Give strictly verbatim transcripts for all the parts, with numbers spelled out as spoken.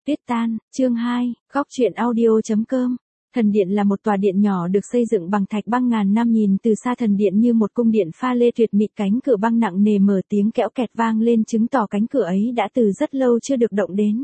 Tuyết tan, chương hai, góc truyện audio.com. Thần điện là một tòa điện nhỏ được xây dựng bằng thạch băng ngàn năm, nhìn từ xa thần điện như một cung điện pha lê tuyệt mịn, cánh cửa băng nặng nề mở tiếng kẽo kẹt vang lên, chứng tỏ cánh cửa ấy đã từ rất lâu chưa được động đến.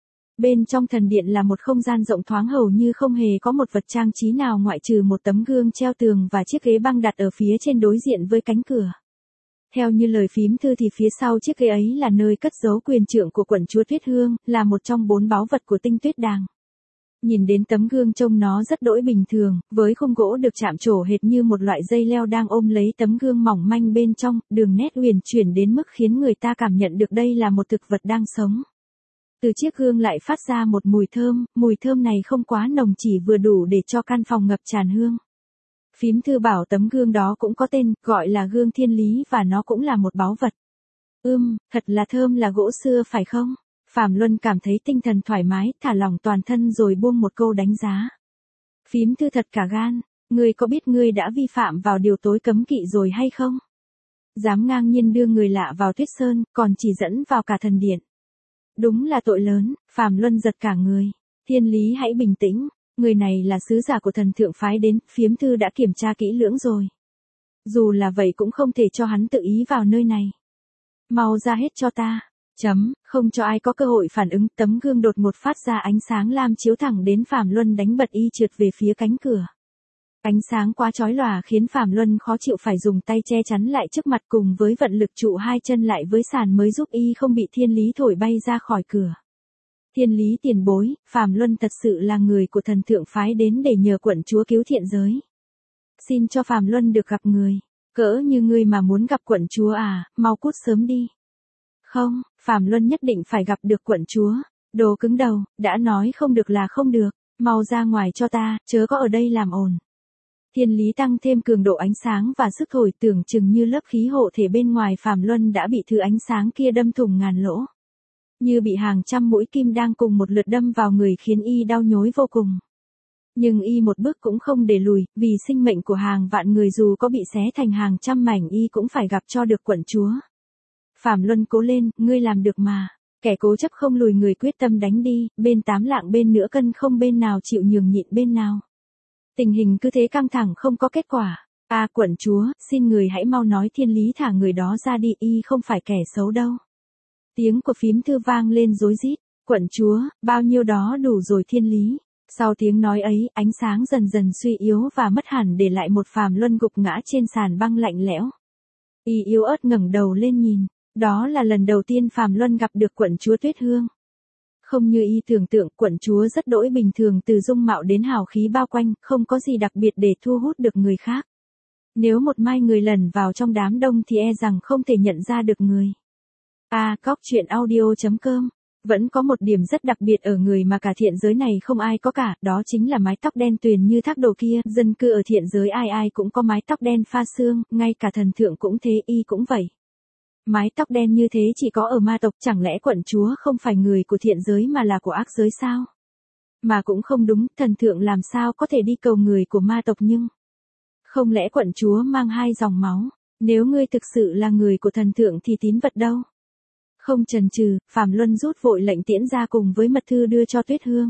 Bên trong thần điện là một không gian rộng thoáng, hầu như không hề có một vật trang trí nào ngoại trừ một tấm gương treo tường và chiếc ghế băng đặt ở phía trên đối diện với cánh cửa. Theo như lời phím thư thì phía sau chiếc ghế ấy là nơi cất giấu quyền trượng của quận chúa Tuyết Hương, là một trong bốn báu vật của Tinh Tuyết Đàng. Nhìn đến tấm gương trông nó rất đỗi bình thường, với khung gỗ được chạm trổ hệt như một loại dây leo đang ôm lấy tấm gương mỏng manh bên trong, đường nét uyển chuyển đến mức khiến người ta cảm nhận được đây là một thực vật đang sống. Từ chiếc gương lại phát ra một mùi thơm, mùi thơm này không quá nồng, chỉ vừa đủ để cho căn phòng ngập tràn hương. Phím thư bảo tấm gương đó cũng có tên, gọi là gương thiên lý, và nó cũng là một báu vật. Ưm, thật là thơm, là gỗ xưa phải không? Phạm Luân cảm thấy tinh thần thoải mái, thả lỏng toàn thân rồi buông một câu đánh giá. Phím thư thật cả gan, ngươi có biết ngươi đã vi phạm vào điều tối cấm kỵ rồi hay không? Dám ngang nhiên đưa người lạ vào Tuyết Sơn, còn chỉ dẫn vào cả thần điện. Đúng là tội lớn. Phạm Luân giật cả người. Thiên lý hãy bình tĩnh. Người này là sứ giả của thần thượng phái đến, phiếm thư đã kiểm tra kỹ lưỡng rồi. Dù là vậy cũng không thể cho hắn tự ý vào nơi này. Mau ra hết cho ta. Chấm, không cho ai có cơ hội phản ứng, tấm gương đột ngột phát ra ánh sáng lam chiếu thẳng đến Phạm Luân, đánh bật y trượt về phía cánh cửa. Ánh sáng quá chói lòa khiến Phạm Luân khó chịu, phải dùng tay che chắn lại trước mặt, cùng với vận lực trụ hai chân lại với sàn mới giúp y không bị thiên lý thổi bay ra khỏi cửa. Thiên lý tiền bối, Phạm Luân thật sự là người của thần thượng phái đến để nhờ quận chúa cứu thiện giới. Xin cho Phạm Luân được gặp người. Cỡ như ngươi mà muốn gặp quận chúa à, mau cút sớm đi. Không, Phạm Luân nhất định phải gặp được quận chúa. Đồ cứng đầu, đã nói không được là không được, mau ra ngoài cho ta, chớ có ở đây làm ồn. Thiên lý tăng thêm cường độ ánh sáng và sức thổi, tưởng chừng như lớp khí hộ thể bên ngoài Phạm Luân đã bị thứ ánh sáng kia đâm thủng ngàn lỗ. Như bị hàng trăm mũi kim đang cùng một lượt đâm vào người, khiến y đau nhói vô cùng. Nhưng y một bước cũng không để lùi, vì sinh mệnh của hàng vạn người dù có bị xé thành hàng trăm mảnh y cũng phải gặp cho được quận chúa. Phạm Luân cố lên, ngươi làm được mà. Kẻ cố chấp không lùi, người quyết tâm đánh đi, bên tám lạng bên nửa cân, không bên nào chịu nhường nhịn bên nào. Tình hình cứ thế căng thẳng không có kết quả. À quận chúa, xin người hãy mau nói thiên lý thả người đó ra đi, y không phải kẻ xấu đâu. Tiếng của phím thư vang lên rối rít. Quận chúa, bao nhiêu đó đủ rồi thiên lý. Sau tiếng nói ấy, ánh sáng dần dần suy yếu và mất hẳn, để lại một Phạm Luân gục ngã trên sàn băng lạnh lẽo. Y yếu ớt ngẩng đầu lên nhìn. Đó là lần đầu tiên Phạm Luân gặp được quận chúa Tuyết Hương. Không như y tưởng tượng, quận chúa rất đỗi bình thường, từ dung mạo đến hào khí bao quanh, không có gì đặc biệt để thu hút được người khác. Nếu một mai người lẩn vào trong đám đông thì e rằng không thể nhận ra được người. À, góc truyện audio.com. Vẫn có một điểm rất đặc biệt ở người mà cả thiện giới này không ai có cả, đó chính là mái tóc đen tuyền như thác đồ kia. Dân cư ở thiện giới ai ai cũng có mái tóc đen pha sương, ngay cả thần thượng cũng thế, y cũng vậy. Mái tóc đen như thế chỉ có ở ma tộc, chẳng lẽ quận chúa không phải người của thiện giới mà là của ác giới sao? Mà cũng không đúng, thần thượng làm sao có thể đi cầu người của ma tộc, nhưng không lẽ quận chúa mang hai dòng máu? Nếu ngươi thực sự là người của thần thượng thì tín vật đâu? Không chần chừ, Phạm Luân rút vội lệnh tiễn ra cùng với mật thư đưa cho Tuyết Hương.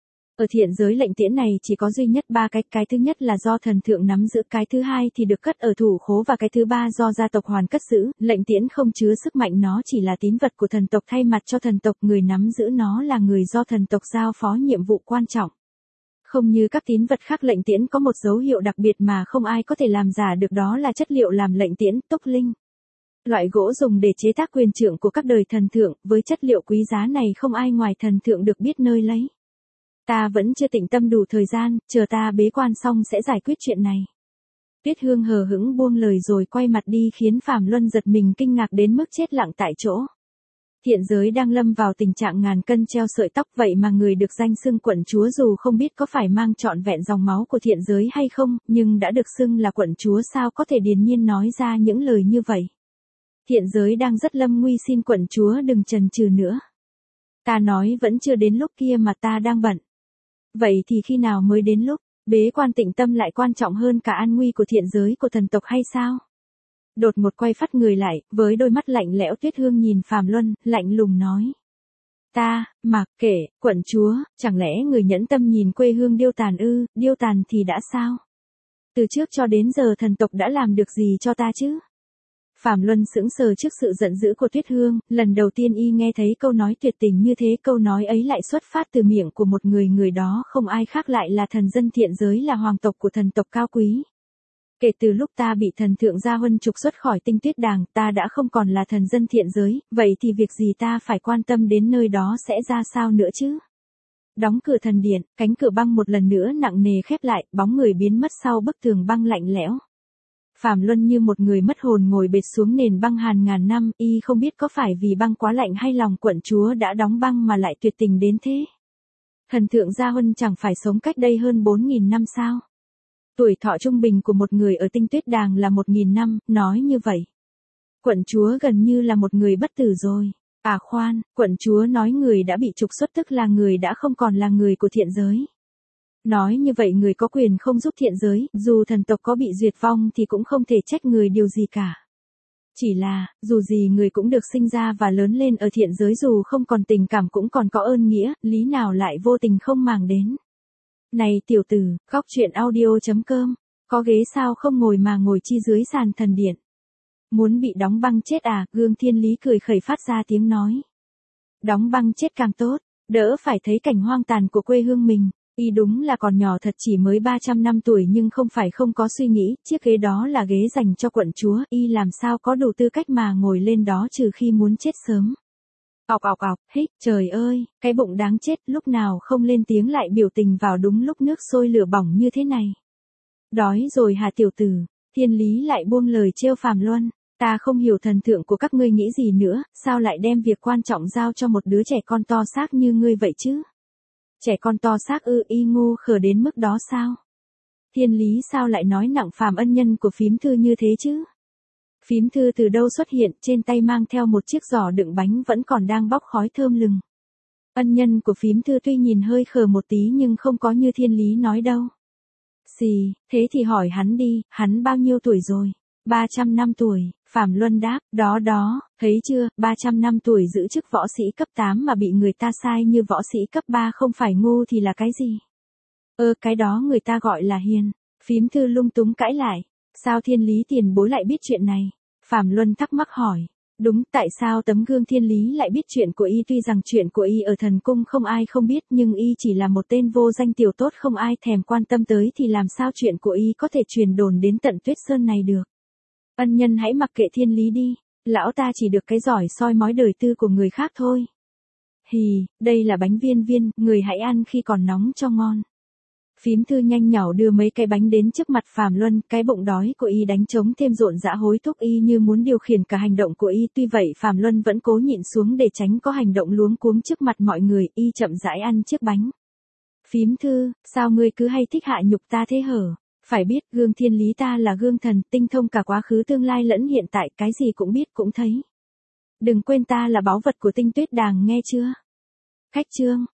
Ở thiện giới lệnh tiễn này chỉ có duy nhất ba cách, cái thứ nhất là do thần thượng nắm giữ, cái thứ hai thì được cất ở thủ khố, và cái thứ ba do gia tộc hoàn cất giữ. Lệnh tiễn không chứa sức mạnh, nó chỉ là tín vật của thần tộc thay mặt cho thần tộc, người nắm giữ nó là người do thần tộc giao phó nhiệm vụ quan trọng. Không như các tín vật khác, lệnh tiễn có một dấu hiệu đặc biệt mà không ai có thể làm giả được, đó là chất liệu làm lệnh tiễn, túc linh. Loại gỗ dùng để chế tác quyền trượng của các đời thần thượng, với chất liệu quý giá này không ai ngoài thần thượng được biết nơi lấy. Ta vẫn chưa tĩnh tâm đủ thời gian, chờ ta bế quan xong sẽ giải quyết chuyện này. Tuyết Hương hờ hững buông lời rồi quay mặt đi, khiến Phạm Luân giật mình kinh ngạc đến mức chết lặng tại chỗ. Thiện giới đang lâm vào tình trạng ngàn cân treo sợi tóc, vậy mà người được danh xưng quận chúa dù không biết có phải mang trọn vẹn dòng máu của thiện giới hay không, nhưng đã được xưng là quận chúa, sao có thể điềm nhiên nói ra những lời như vậy. Thiện giới đang rất lâm nguy, xin quận chúa đừng chần chừ nữa. Ta nói vẫn chưa đến lúc kia mà ta đang bận. Vậy thì khi nào mới đến lúc? Bế quan tĩnh tâm lại quan trọng hơn cả an nguy của thiện giới của thần tộc hay sao? Đột ngột quay phát người lại, với đôi mắt lạnh lẽo, Tuyết Hương nhìn Phạm Luân, lạnh lùng nói. Ta, mặc kệ, quận chúa, chẳng lẽ người nhẫn tâm nhìn quê hương điêu tàn ư, điêu tàn thì đã sao? Từ trước cho đến giờ thần tộc đã làm được gì cho ta chứ? Phạm Luân sững sờ trước sự giận dữ của Tuyết Hương, lần đầu tiên y nghe thấy câu nói tuyệt tình như thế, câu nói ấy lại xuất phát từ miệng của một người, người đó không ai khác lại là thần dân thiện giới, là hoàng tộc của thần tộc cao quý. Kể từ lúc ta bị thần thượng Gia Huân trục xuất khỏi Tinh Tuyết Đàng, ta đã không còn là thần dân thiện giới, vậy thì việc gì ta phải quan tâm đến nơi đó sẽ ra sao nữa chứ? Đóng cửa thần điện, cánh cửa băng một lần nữa nặng nề khép lại, bóng người biến mất sau bức tường băng lạnh lẽo. Phạm Luân như một người mất hồn ngồi bệt xuống nền băng hàn ngàn năm, y không biết có phải vì băng quá lạnh hay lòng quận chúa đã đóng băng mà lại tuyệt tình đến thế. Thần thượng Gia Huân chẳng phải sống cách đây hơn bốn nghìn năm sao? Tuổi thọ trung bình của một người ở Tinh Tuyết Đàng là một nghìn năm, nói như vậy. Quận chúa gần như là một người bất tử rồi. À khoan, quận chúa nói người đã bị trục xuất tức là người đã không còn là người của thiện giới. Nói như vậy người có quyền không giúp thiện giới, dù thần tộc có bị diệt vong thì cũng không thể trách người điều gì cả. Chỉ là, dù gì người cũng được sinh ra và lớn lên ở thiện giới, dù không còn tình cảm cũng còn có ơn nghĩa, lý nào lại vô tình không màng đến. Này tiểu tử, góc truyện audio chấm com, có ghế sao không ngồi mà ngồi chi dưới sàn thần điện. Muốn bị đóng băng chết à? Gương Thiên Lý cười khẩy phát ra tiếng nói. Đóng băng chết càng tốt, đỡ phải thấy cảnh hoang tàn của quê hương mình. Y đúng là còn nhỏ thật, chỉ mới ba trăm năm tuổi nhưng không phải không có suy nghĩ, chiếc ghế đó là ghế dành cho quận chúa, y làm sao có đủ tư cách mà ngồi lên đó trừ khi muốn chết sớm. Ọc ọc ọc, hích, trời ơi, cái bụng đáng chết, lúc nào không lên tiếng lại biểu tình vào đúng lúc nước sôi lửa bỏng như thế này. Đói rồi hả tiểu tử? Thiên Lý lại buông lời trêu Phạm Luân. Ta không hiểu thần thượng của các ngươi nghĩ gì nữa, sao lại đem việc quan trọng giao cho một đứa trẻ con to xác như ngươi vậy chứ? Trẻ con to xác ư? Y ngu khờ đến mức đó sao? Thiên Lý sao lại nói nặng phàm ân nhân của phím thư như thế chứ? Phím thư từ đâu xuất hiện, trên tay mang theo một chiếc giỏ đựng bánh vẫn còn đang bốc khói thơm lừng. Ân nhân của phím thư tuy nhìn hơi khờ một tí nhưng không có như Thiên Lý nói đâu. Xì, thế thì hỏi hắn đi, hắn bao nhiêu tuổi rồi? ba trăm năm tuổi, Phạm Luân đáp, đó đó, thấy chưa, ba trăm năm tuổi giữ chức võ sĩ cấp tám mà bị người ta sai như võ sĩ cấp ba, không phải ngu thì là cái gì? Ơ cái đó người ta gọi là hiền. Phím thư lung túng cãi lại. Sao Thiên Lý tiền bối lại biết chuyện này? Phạm Luân thắc mắc hỏi. Đúng, tại sao tấm gương Thiên Lý lại biết chuyện của y? Tuy rằng chuyện của y ở thần cung không ai không biết, nhưng y chỉ là một tên vô danh tiểu tốt không ai thèm quan tâm tới, thì làm sao chuyện của y có thể truyền đồn đến tận Tuyết Sơn này được? Ân nhân hãy mặc kệ Thiên Lý đi, lão ta chỉ được cái giỏi soi mói đời tư của người khác thôi. Hì, đây là bánh viên viên, người hãy ăn khi còn nóng cho ngon. Phím thư nhanh nhảu đưa mấy cái bánh đến trước mặt Phạm Luân, cái bụng đói của y đánh trống thêm rộn rã hối thúc y như muốn điều khiển cả hành động của y. Tuy vậy Phạm Luân vẫn cố nhịn xuống để tránh có hành động luống cuống trước mặt mọi người, y chậm rãi ăn chiếc bánh. Phím thư, sao ngươi cứ hay thích hạ nhục ta thế hở? Phải biết gương Thiên Lý ta là gương thần, tinh thông cả quá khứ tương lai lẫn hiện tại, cái gì cũng biết cũng thấy. Đừng quên ta là báu vật của Tinh Tuyết Đàng nghe chưa? Khách chương.